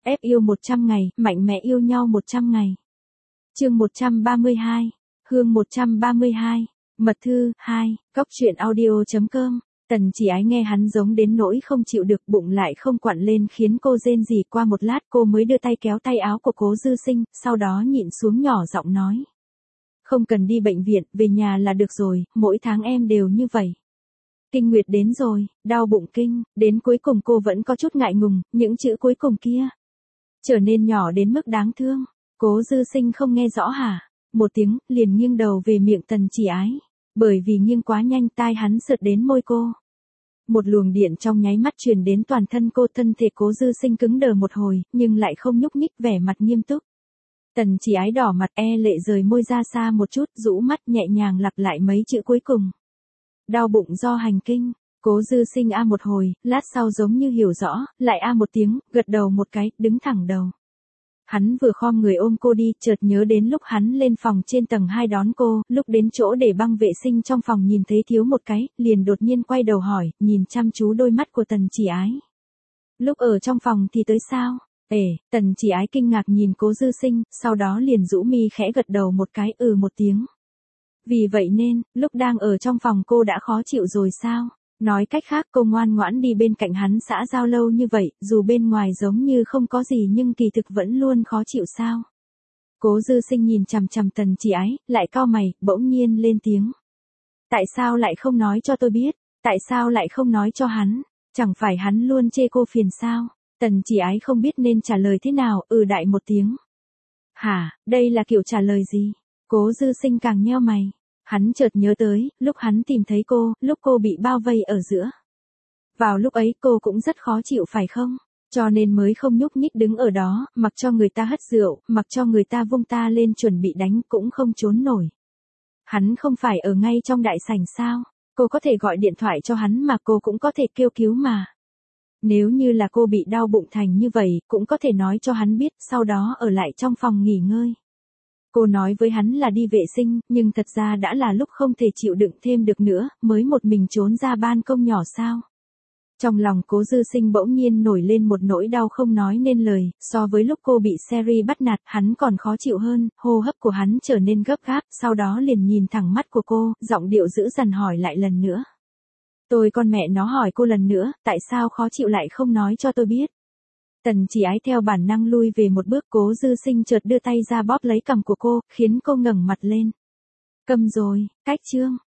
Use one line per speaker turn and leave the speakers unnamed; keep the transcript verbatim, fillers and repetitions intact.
ép yêu một trăm ngày, mạnh mẽ yêu nhau một trăm ngày. Chương một trăm ba mươi hai, Hương một trăm ba mươi hai, Mật thư hai, Cóc truyện audio chấm com. Tần Chỉ Ái nghe hắn giống đến nỗi không chịu được, bụng lại không quặn lên khiến cô rên rỉ. Qua một lát cô mới đưa tay kéo tay áo của Cố Dư Sinh, sau đó nhịn xuống nhỏ giọng nói. Không cần đi bệnh viện, về nhà là được rồi, mỗi tháng em đều như vậy. Kinh nguyệt đến rồi, đau bụng kinh, đến cuối cùng cô vẫn có chút ngại ngùng, những chữ cuối cùng kia trở nên nhỏ đến mức đáng thương. Cố Dư Sinh không nghe rõ hả? Một tiếng, liền nghiêng đầu về miệng Tần Chỉ Ái. Bởi vì nghiêng quá nhanh, tai hắn sượt đến môi cô. Một luồng điện trong nháy mắt truyền đến toàn thân cô, thân thể Cố Dư Sinh cứng đờ một hồi, nhưng lại không nhúc nhích, vẻ mặt nghiêm túc. Tần Chỉ Ái đỏ mặt e lệ rời môi ra xa một chút, rũ mắt nhẹ nhàng lặp lại mấy chữ cuối cùng. Đau bụng do hành kinh. Cố Dư Sinh a một hồi, lát sau giống như hiểu rõ, lại a một tiếng, gật đầu một cái, đứng thẳng đầu. Hắn vừa khom người ôm cô đi, chợt nhớ đến lúc hắn lên phòng trên tầng hai đón cô, lúc đến chỗ để băng vệ sinh trong phòng nhìn thấy thiếu một cái, liền đột nhiên quay đầu hỏi, nhìn chăm chú đôi mắt của Tần Chỉ Ái. Lúc ở trong phòng thì tới sao? Ể, Tần Chỉ Ái kinh ngạc nhìn Cố Dư Sinh, sau đó liền rũ mi khẽ gật đầu một cái, ừ một tiếng. Vì vậy nên, lúc đang ở trong phòng cô đã khó chịu rồi sao? Nói cách khác cô ngoan ngoãn đi bên cạnh hắn xã giao lâu như vậy, dù bên ngoài giống như không có gì nhưng kỳ thực vẫn luôn khó chịu sao? Cố Dư Sinh nhìn chằm chằm Tần Chỉ Ái, lại cau mày, bỗng nhiên lên tiếng. Tại sao lại không nói cho tôi biết? Tại sao lại không nói cho hắn? Chẳng phải hắn luôn chê cô phiền sao? Tần Chỉ Ái không biết nên trả lời thế nào, ừ đại một tiếng. Hả, đây là kiểu trả lời gì? Cố Dư Sinh càng nheo mày. Hắn chợt nhớ tới, lúc hắn tìm thấy cô, lúc cô bị bao vây ở giữa. Vào lúc ấy cô cũng rất khó chịu phải không? Cho nên mới không nhúc nhích đứng ở đó, mặc cho người ta hất rượu, mặc cho người ta vung ta lên chuẩn bị đánh cũng không trốn nổi. Hắn không phải ở ngay trong đại sảnh sao? Cô có thể gọi điện thoại cho hắn mà cô cũng có thể kêu cứu mà. Nếu như là cô bị đau bụng thành như vậy, cũng có thể nói cho hắn biết, sau đó ở lại trong phòng nghỉ ngơi. Cô nói với hắn là đi vệ sinh, nhưng thật ra đã là lúc không thể chịu đựng thêm được nữa, mới một mình trốn ra ban công nhỏ sao. Trong lòng Cố Dư Sinh bỗng nhiên nổi lên một nỗi đau không nói nên lời, so với lúc cô bị Seri bắt nạt, hắn còn khó chịu hơn, hô hấp của hắn trở nên gấp gáp, sau đó liền nhìn thẳng mắt của cô, giọng điệu dữ dằn hỏi lại lần nữa. Tôi con mẹ nó hỏi cô lần nữa, tại sao khó chịu lại không nói cho tôi biết? Tần Chỉ Ái theo bản năng lui về một bước, Cố Dư Sinh chợt đưa tay ra bóp lấy cằm của cô, khiến cô ngẩng mặt lên. Câm rồi, cách chương.